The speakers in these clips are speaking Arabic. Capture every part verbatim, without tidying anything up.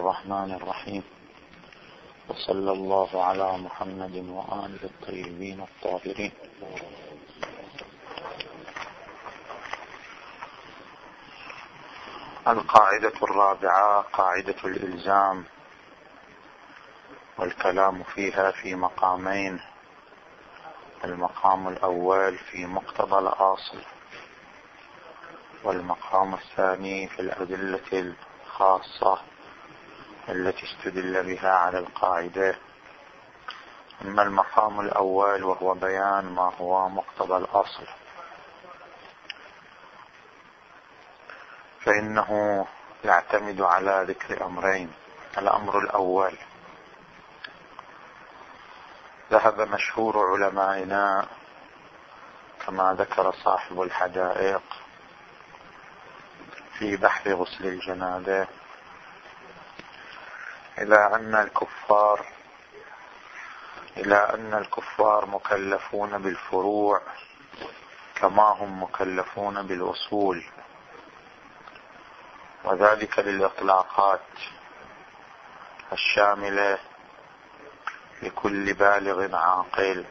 الرحمن الرحيم، وصلى الله على محمد وآله الطيبين الطاهرين. القاعدة الرابعة قاعدة الإلزام، والكلام فيها في مقامين: المقام الأول في مقتضى الأصل، والمقام الثاني في الأدلة الخاصة التي استدل بها على القاعدة. أما المقام الأول وهو بيان ما هو مقتضى الأصل، فإنه يعتمد على ذكر أمرين. الأمر الأول: ذهب مشهور علمائنا كما ذكر صاحب الحدائق في بحث غسل الجنابة إلى أن الكفار إلى أن الكفار مكلفون بالفروع كما هم مكلفون بالأصول، وذلك للإطلاقات الشاملة لكل بالغ عاقل،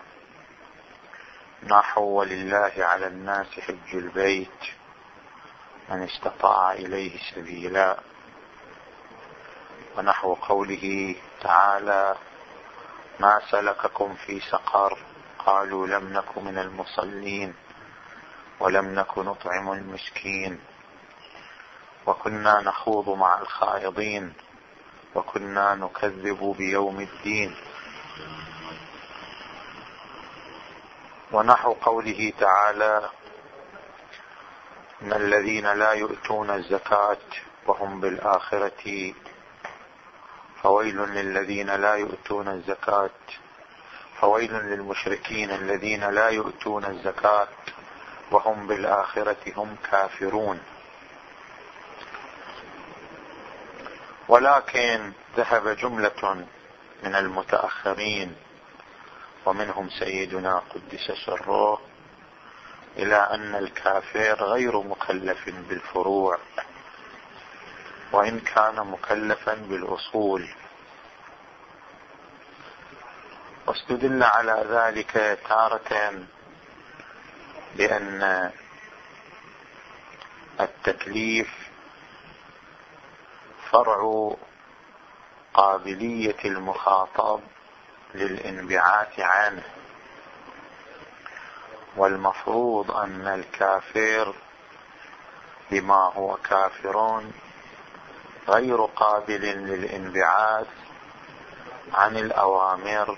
نحو: ولله على الناس حج البيت من استطاع إليه سبيلا، ونحو قوله تعالى: ما سلككم في سقر قالوا لم نك من المصلين ولم نك نطعم المسكين وكنا نخوض مع الخائضين وكنا نكذب بيوم الدين، ونحو قوله تعالى: إن الذين لا يؤتون الزكاة وهم بالآخرة فويل للذين لا يؤتون الزكاة فويل للمشركين الذين لا يؤتون الزكاة وهم بالآخرة هم كافرون. ولكن ذهب جملة من المتأخرين ومنهم سيدنا قدس سره إلى أن الكافر غير مكلف بالفروع، وإن كان مكلفا بالأصول، واستدل على ذلك تارة بأن التكليف فرع قابلية المخاطب للانبعاث عنه، والمفروض أن الكافر بما هو كافر غير قابل للانبعاث عن الأوامر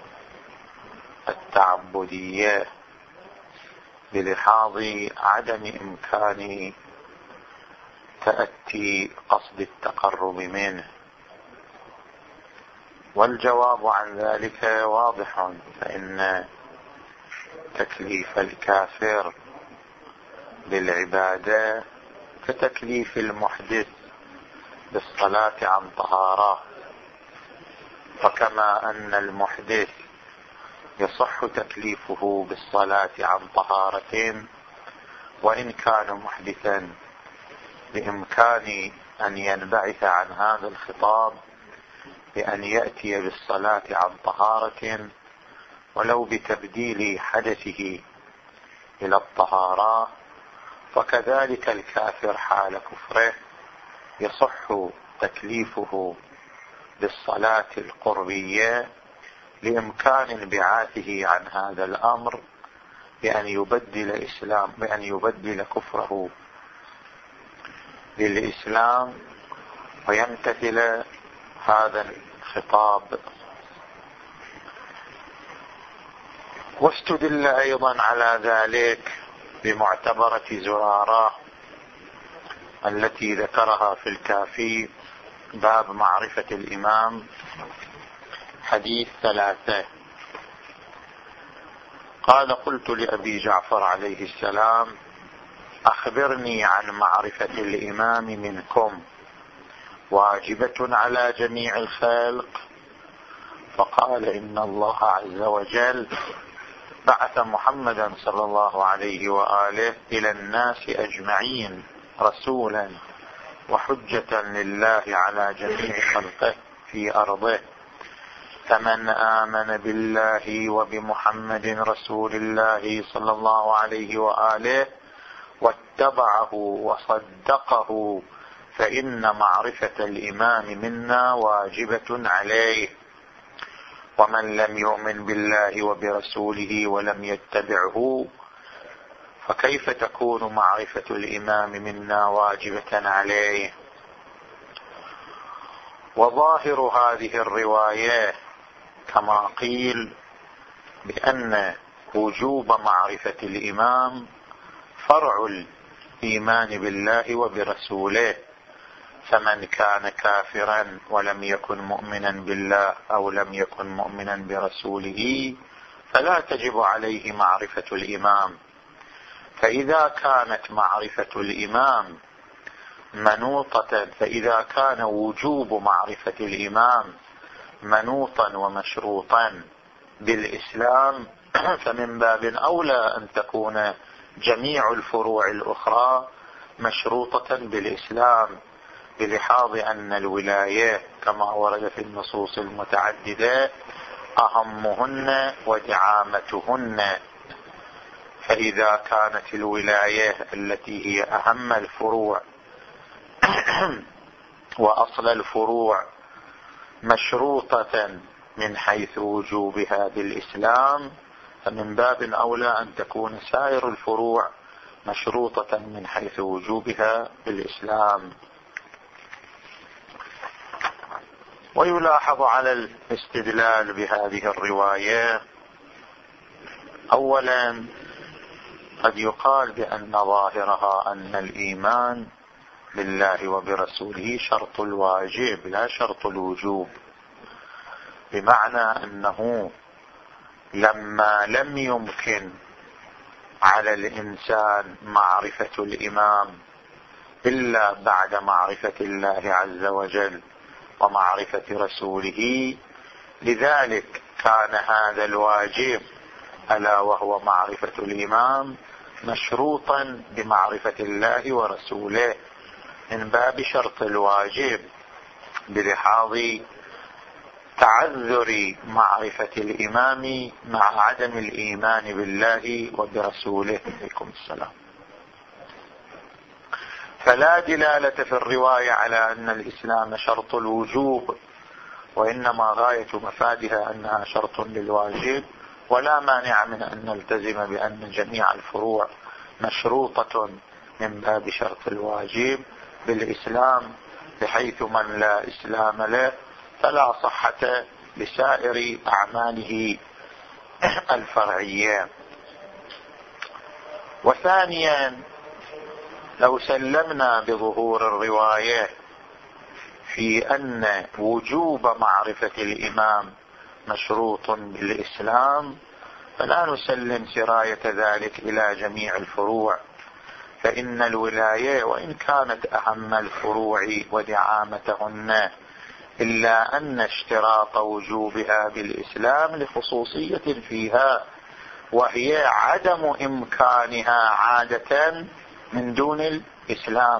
التعبدية بلحاظ عدم إمكان تأتي قصد التقرب منه. والجواب عن ذلك واضح، فإن تكليف الكافر بالعبادة كتكليف المحدث بالصلاة عن طهارة، فكما أن المحدث يصح تكليفه بالصلاة عن طهارة وإن كان محدثا بإمكان أن ينبعث عن هذا الخطاب بأن يأتي بالصلاة عن طهارة ولو بتبديل حدثه إلى الطهارة، فكذلك الكافر حال كفره يصح تكليفه بالصلاة القربية لإمكان انبعاثه عن هذا الأمر بأن يبدل إسلام بأن يبدل كفره للإسلام ويمتثل هذا الخطاب. واستدل أيضا على ذلك بمعتبرة زرارة التي ذكرها في الكافي باب معرفة الإمام، حديث ثلاثة. قال: قلت لأبي جعفر عليه السلام: أخبرني عن معرفة الإمام منكم، واجبة على جميع الخلق؟ فقال: إن الله عز وجل بعث محمدا صلى الله عليه وآله إلى الناس أجمعين رسولا وحجة لله على جميع خلقه في أرضه. فمن آمن بالله وبمحمد رسول الله صلى الله عليه وآله واتبعه وصدقه فإن معرفة الإمام منا واجبة عليه. ومن لم يؤمن بالله وبرسوله ولم يتبعه فكيف تكون معرفة الإمام منا واجبة عليه؟ وظاهر هذه الرواية كما قيل بأن وجوب معرفة الإمام فرع الإيمان بالله وبرسوله، فمن كان كافرا ولم يكن مؤمنا بالله أو لم يكن مؤمنا برسوله فلا تجب عليه معرفة الإمام. فإذا كانت معرفة الإمام منوطة فإذا كان وجوب معرفة الإمام منوطا ومشروطا بالإسلام فمن باب أولى أن تكون جميع الفروع الأخرى مشروطة بالإسلام، بلحاظ أن الولاية كما ورد في النصوص المتعددة أهمهن ودعامتهن. فإذا كانت الولاية التي هي أهم الفروع وأصل الفروع مشروطة من حيث وجوبها بالإسلام فمن باب أولى أن تكون سائر الفروع مشروطة من حيث وجوبها بالإسلام. ويلاحظ على الاستدلال بهذه الرواية أولا قد يقال بأن ظاهرها أن الإيمان بالله وبرسوله شرط الواجب لا شرط الوجوب، بمعنى أنه لما لم يمكن على الإنسان معرفة الإمام إلا بعد معرفة الله عز وجل ومعرفة رسوله، لذلك كان هذا الواجب ألا وهو معرفة الإمام مشروطا بمعرفة الله ورسوله من باب شرط الواجب، بلحاظ تعذر معرفة الإمام مع عدم الإيمان بالله وبرسوله. عليكم السلام. فلا دلالة في الرواية على أن الإسلام شرط الوجوب، وإنما غاية مفادها أنها شرط للواجب، ولا مانع من أن نلتزم بأن جميع الفروع مشروطة من باب شرط الواجب بالإسلام، بحيث من لا إسلام له فلا صحة لسائر أعماله الفرعية. وثانيا لو سلمنا بظهور الرواية في أن وجوب معرفة الإمام مشروط بالإسلام فلا نسلم سراية ذلك إلى جميع الفروع، فإن الولاية وإن كانت أهم الفروع ودعامتهن إلا أن اشتراط وجوبها بالإسلام لخصوصية فيها، وهي عدم إمكانها عادة من دون الإسلام.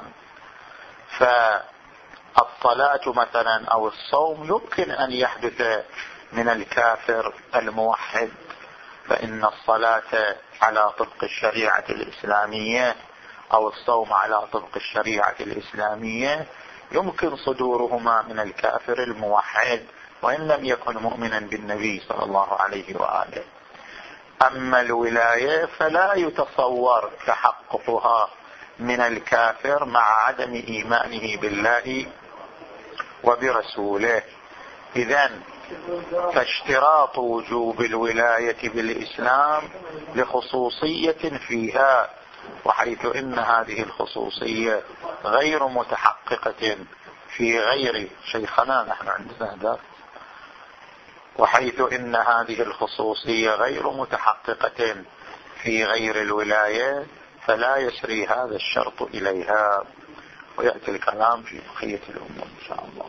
فالصلاة مثلا أو الصوم يمكن أن يحدث من الكافر الموحد، فإن الصلاة على طبق الشريعة الإسلامية أو الصوم على طبق الشريعة الإسلامية يمكن صدورهما من الكافر الموحد وإن لم يكن مؤمنا بالنبي صلى الله عليه وآله. أما الولاية فلا يتصور تحققها من الكافر مع عدم إيمانه بالله وبرسوله. إذن فاشتراط وجوب الولاية بالإسلام لخصوصية فيها، وحيث إن هذه الخصوصية غير متحققة في غير شيخنا نحن عندنا ذلك، وحيث إن هذه الخصوصية غير متحققة في غير الولاية فلا يسري هذا الشرط إليها. ويأتي الكلام في بقية الأمور إن شاء الله.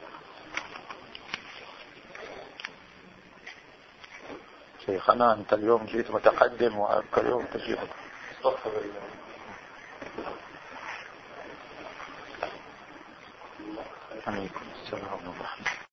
شيخنا أنت اليوم جيت متقدم وأبقى اليوم تجيب عليكم السلام ورحمة الله.